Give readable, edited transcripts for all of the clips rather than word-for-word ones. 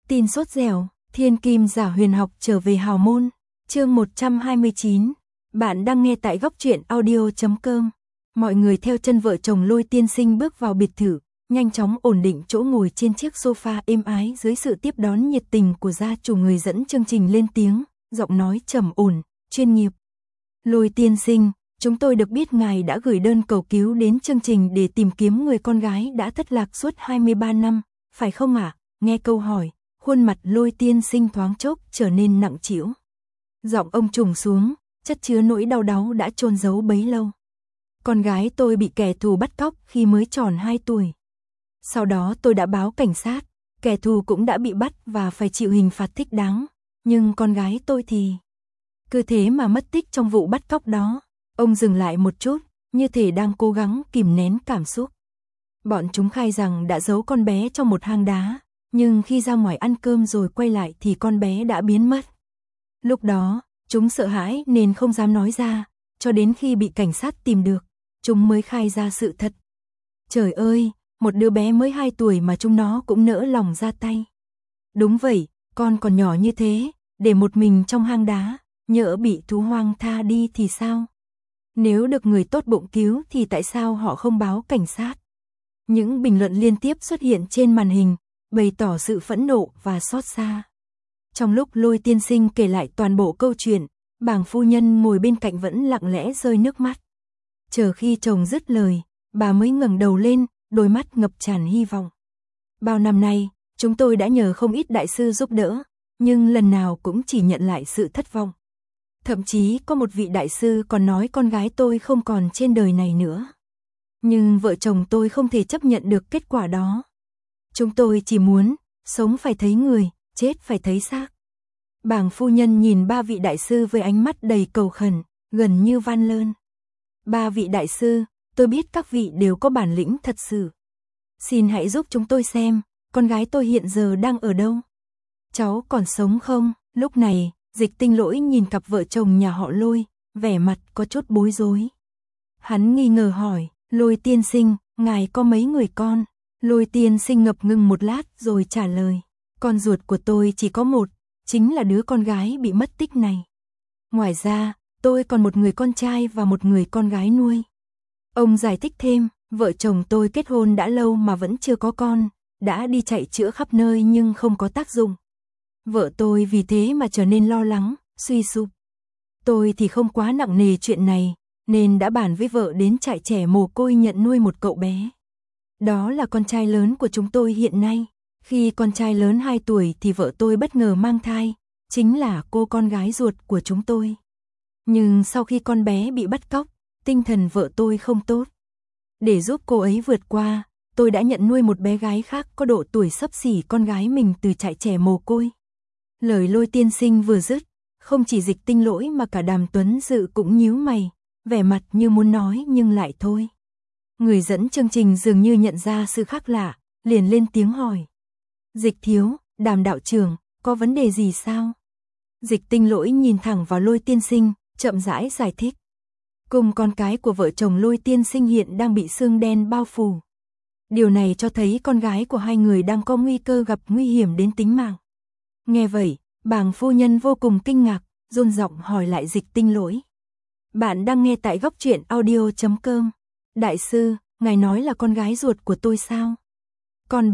Tin sốt dẻo, thiên kim giả huyền học trở về hào môn. Chương 129. Bạn đang nghe tại góc truyện audio.com. Mọi người theo chân vợ chồng Lôi tiên sinh bước vào biệt thự, nhanh chóng ổn định chỗ ngồi trên chiếc sofa êm ái dưới sự tiếp đón nhiệt tình của gia chủ. Người dẫn chương trình lên tiếng, giọng nói trầm ổn, chuyên nghiệp. Lôi tiên sinh, chúng tôi được biết ngài đã gửi đơn cầu cứu đến chương trình để tìm kiếm người con gái đã thất lạc suốt 23 năm, phải không ạ? Nghe câu hỏi, khuôn mặt Lôi tiên sinh thoáng chốc trở nên nặng trĩu. Giọng ông trùng xuống, chất chứa nỗi đau đáu đã chôn giấu bấy lâu. Con gái tôi bị kẻ thù bắt cóc khi mới tròn 2 tuổi. Sau đó tôi đã báo cảnh sát, kẻ thù cũng đã bị bắt và phải chịu hình phạt thích đáng. Nhưng con gái tôi thì cứ thế mà mất tích trong vụ bắt cóc đó. Ông dừng lại một chút, như thể đang cố gắng kìm nén cảm xúc. Bọn chúng khai rằng đã giấu con bé trong một hang đá, nhưng khi ra ngoài ăn cơm rồi quay lại thì con bé đã biến mất. Lúc đó, chúng sợ hãi nên không dám nói ra, cho đến khi bị cảnh sát tìm được, chúng mới khai ra sự thật. Trời ơi, một đứa bé mới 2 tuổi mà chúng nó cũng nỡ lòng ra tay. Đúng vậy, con còn nhỏ như thế, để một mình trong hang đá, nhỡ bị thú hoang tha đi thì sao? Nếu được người tốt bụng cứu thì tại sao họ không báo cảnh sát? Những bình luận liên tiếp xuất hiện trên màn hình, bày tỏ sự phẫn nộ và xót xa. Trong lúc Lôi tiên sinh kể lại toàn bộ câu chuyện, bàng phu nhân ngồi bên cạnh vẫn lặng lẽ rơi nước mắt. Chờ khi chồng dứt lời, bà mới ngẩng đầu lên, đôi mắt ngập tràn hy vọng. Bao năm nay, chúng tôi đã nhờ không ít đại sư giúp đỡ, nhưng lần nào cũng chỉ nhận lại sự thất vọng. Thậm chí có một vị đại sư còn nói con gái tôi không còn trên đời này nữa. Nhưng vợ chồng tôi không thể chấp nhận được kết quả đó. Chúng tôi chỉ muốn, sống phải thấy người, chết phải thấy xác. Bàng phu nhân nhìn 3 vị đại sư với ánh mắt đầy cầu khẩn, gần như van lơn. 3 vị đại sư, tôi biết các vị đều có bản lĩnh thật sự. Xin hãy giúp chúng tôi xem, con gái tôi hiện giờ đang ở đâu? Cháu còn sống không? Lúc này, Dịch Tinh Lỗi nhìn cặp vợ chồng nhà họ Lôi, vẻ mặt có chút bối rối. Hắn nghi ngờ hỏi, Lôi tiên sinh, ngài có mấy người con? Lôi tiên sinh ngập ngừng một lát rồi trả lời, con ruột của tôi chỉ có một, chính là đứa con gái bị mất tích này. Ngoài ra, tôi còn một người con trai và một người con gái nuôi. Ông giải thích thêm, vợ chồng tôi kết hôn đã lâu mà vẫn chưa có con, đã đi chạy chữa khắp nơi nhưng không có tác dụng. Vợ tôi vì thế mà trở nên lo lắng, suy sụp. Tôi thì không quá nặng nề chuyện này, nên đã bàn với vợ đến trại trẻ mồ côi nhận nuôi một cậu bé. Đó là con trai lớn của chúng tôi hiện nay. Khi con trai lớn 2 tuổi thì vợ tôi bất ngờ mang thai, chính là cô con gái ruột của chúng tôi. Nhưng sau khi con bé bị bắt cóc, tinh thần vợ tôi không tốt. Để giúp cô ấy vượt qua, tôi đã nhận nuôi một bé gái khác có độ tuổi xấp xỉ con gái mình từ trại trẻ mồ côi. Lời Lôi tiên sinh vừa dứt, không chỉ Dịch Tinh Lỗi mà cả Đàm Tuấn Dự cũng nhíu mày, vẻ mặt như muốn nói nhưng lại thôi. Người dẫn chương trình dường như nhận ra sự khác lạ, liền lên tiếng hỏi. Dịch thiếu, Đàm đạo trưởng, có vấn đề gì sao? Dịch Tinh Lỗi nhìn thẳng vào Lôi tiên sinh, chậm rãi giải thích. Cùng con cái của vợ chồng Lôi tiên sinh hiện đang bị sương đen bao phủ. Điều này cho thấy con gái của hai người đang có nguy cơ gặp nguy hiểm đến tính mạng. Nghe vậy, bàng phu nhân vô cùng kinh ngạc, run giọng hỏi lại Dịch Tinh Lỗi. Bạn đang nghe tại góc truyện audio.com. Đại sư, ngài nói là con gái ruột của tôi sao? Con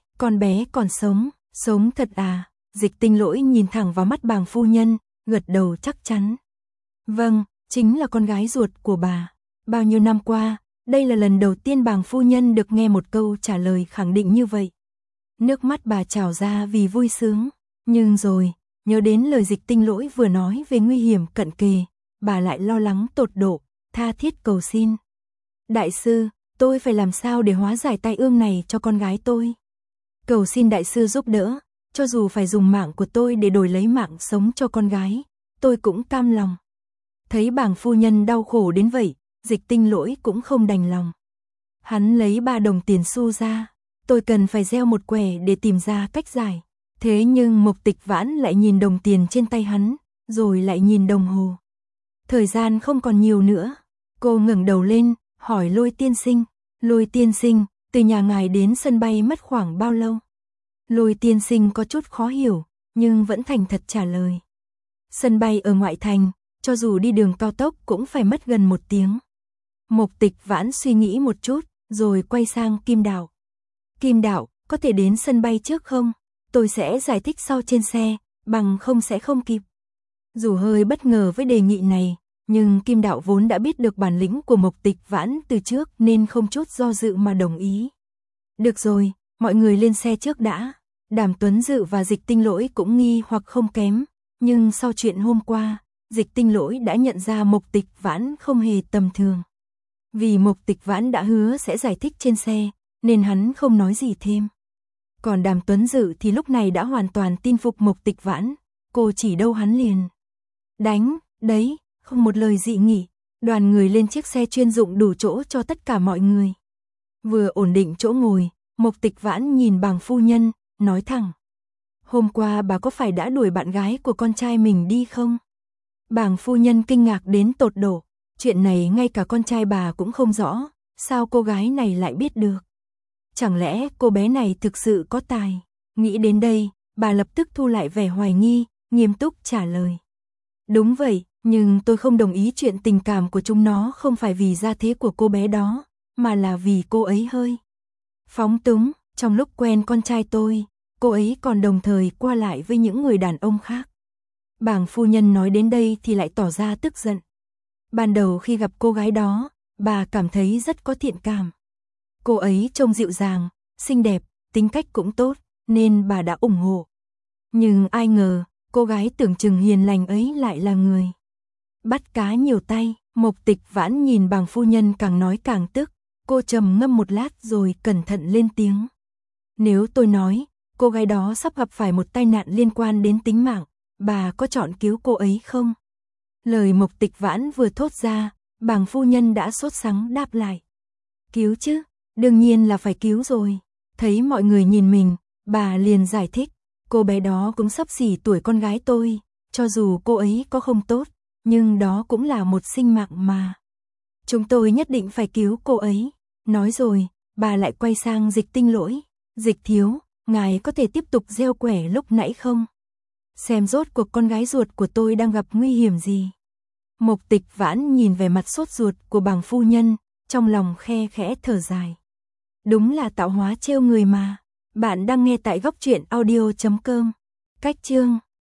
bé còn sống thật à? Dịch Tinh Lỗi nhìn thẳng vào mắt bàng phu nhân, gật đầu chắc chắn. Vâng, chính là con gái ruột của bà. Bao nhiêu năm qua, đây là lần đầu tiên bàng phu nhân được nghe một câu trả lời khẳng định như vậy. Nước mắt bà trào ra vì vui sướng. Nhưng rồi, nhớ đến lời Dịch Tinh Lỗi vừa nói về nguy hiểm cận kề, bà lại lo lắng tột độ, tha thiết cầu xin. Đại sư, tôi phải làm sao để hóa giải tai ương này cho con gái tôi? Cầu xin đại sư giúp đỡ, cho dù phải dùng mạng của tôi để đổi lấy mạng sống cho con gái, tôi cũng cam lòng. Thấy bàng phu nhân đau khổ đến vậy, Dịch Tinh Lỗi cũng không đành lòng. Hắn lấy 3 đồng tiền xu ra, tôi cần phải gieo một quẻ để tìm ra cách giải. Thế nhưng Mộc Tịch Vãn lại nhìn đồng tiền trên tay hắn, rồi lại nhìn đồng hồ. Thời gian không còn nhiều nữa. Cô ngẩng đầu lên, hỏi Lôi tiên sinh. Lôi tiên sinh, từ nhà ngài đến sân bay mất khoảng bao lâu? Lôi tiên sinh có chút khó hiểu, nhưng vẫn thành thật trả lời. Sân bay ở ngoại thành, cho dù đi đường cao tốc cũng phải mất gần 1 tiếng. Mục Tịch Vãn suy nghĩ một chút, rồi quay sang Kim Đạo. Kim Đạo, có thể đến sân bay trước không? Tôi sẽ giải thích sau trên xe, bằng không sẽ không kịp. Dù hơi bất ngờ với đề nghị này, nhưng Kim Đạo vốn đã biết được bản lĩnh của Mục Tịch Vãn từ trước nên không chút do dự mà đồng ý. Được rồi, mọi người lên xe trước đã. Đàm Tuấn Dự và Dịch Tinh Lỗi cũng nghi hoặc không kém, nhưng sau chuyện hôm qua, Dịch Tinh Lỗi đã nhận ra Mục Tịch Vãn không hề tầm thường. Vì Mục Tịch Vãn đã hứa sẽ giải thích trên xe, nên hắn không nói gì thêm. Còn Đàm Tuấn Dự thì lúc này đã hoàn toàn tin phục Mục Tịch Vãn, cô chỉ đâu hắn liền đánh, đấy, không một lời dị nghị. Đoàn người lên chiếc xe chuyên dụng đủ chỗ cho tất cả mọi người. Vừa ổn định chỗ ngồi, Mục Tịch Vãn nhìn Bàng phu nhân, nói thẳng. Hôm qua bà có phải đã đuổi bạn gái của con trai mình đi không? Bàng phu nhân kinh ngạc đến tột độ. Chuyện này ngay cả con trai bà cũng không rõ, sao cô gái này lại biết được? Chẳng lẽ cô bé này thực sự có tài? Nghĩ đến đây, bà lập tức thu lại vẻ hoài nghi, nghiêm túc trả lời. Đúng vậy, nhưng tôi không đồng ý chuyện tình cảm của chúng nó không phải vì gia thế của cô bé đó, mà là vì cô ấy hơi phóng túng. Trong lúc quen con trai tôi, cô ấy còn đồng thời qua lại với những người đàn ông khác. Bàng phu nhân nói đến đây thì lại tỏ ra tức giận. Ban đầu khi gặp cô gái đó, bà cảm thấy rất có thiện cảm. Cô ấy trông dịu dàng, xinh đẹp, tính cách cũng tốt, nên bà đã ủng hộ. Nhưng ai ngờ, cô gái tưởng chừng hiền lành ấy lại là người bắt cá nhiều tay. Mục Tịch Vãn nhìn Bàng phu nhân càng nói càng tức, cô trầm ngâm một lát rồi cẩn thận lên tiếng. Nếu tôi nói, cô gái đó sắp gặp phải một tai nạn liên quan đến tính mạng, bà có chọn cứu cô ấy không? Lời Mục Tịch Vãn vừa thốt ra, Bàng phu nhân đã sốt sắng đáp lại. Cứu chứ, đương nhiên là phải cứu rồi. Thấy mọi người nhìn mình, bà liền giải thích. Cô bé đó cũng xấp xỉ tuổi con gái tôi, cho dù cô ấy có không tốt, nhưng đó cũng là một sinh mạng mà. Chúng tôi nhất định phải cứu cô ấy. Nói rồi, bà lại quay sang Dịch Tinh Lỗi. Dịch thiếu, ngài có thể tiếp tục gieo quẻ lúc nãy không? Xem rốt cuộc con gái ruột của tôi đang gặp nguy hiểm gì? Mục Tịch Vãn nhìn về mặt sốt ruột của Bàng phu nhân, trong lòng khe khẽ thở dài. Đúng là tạo hóa trêu người mà. Bạn đang nghe tại góc truyện audio.com. Cách chương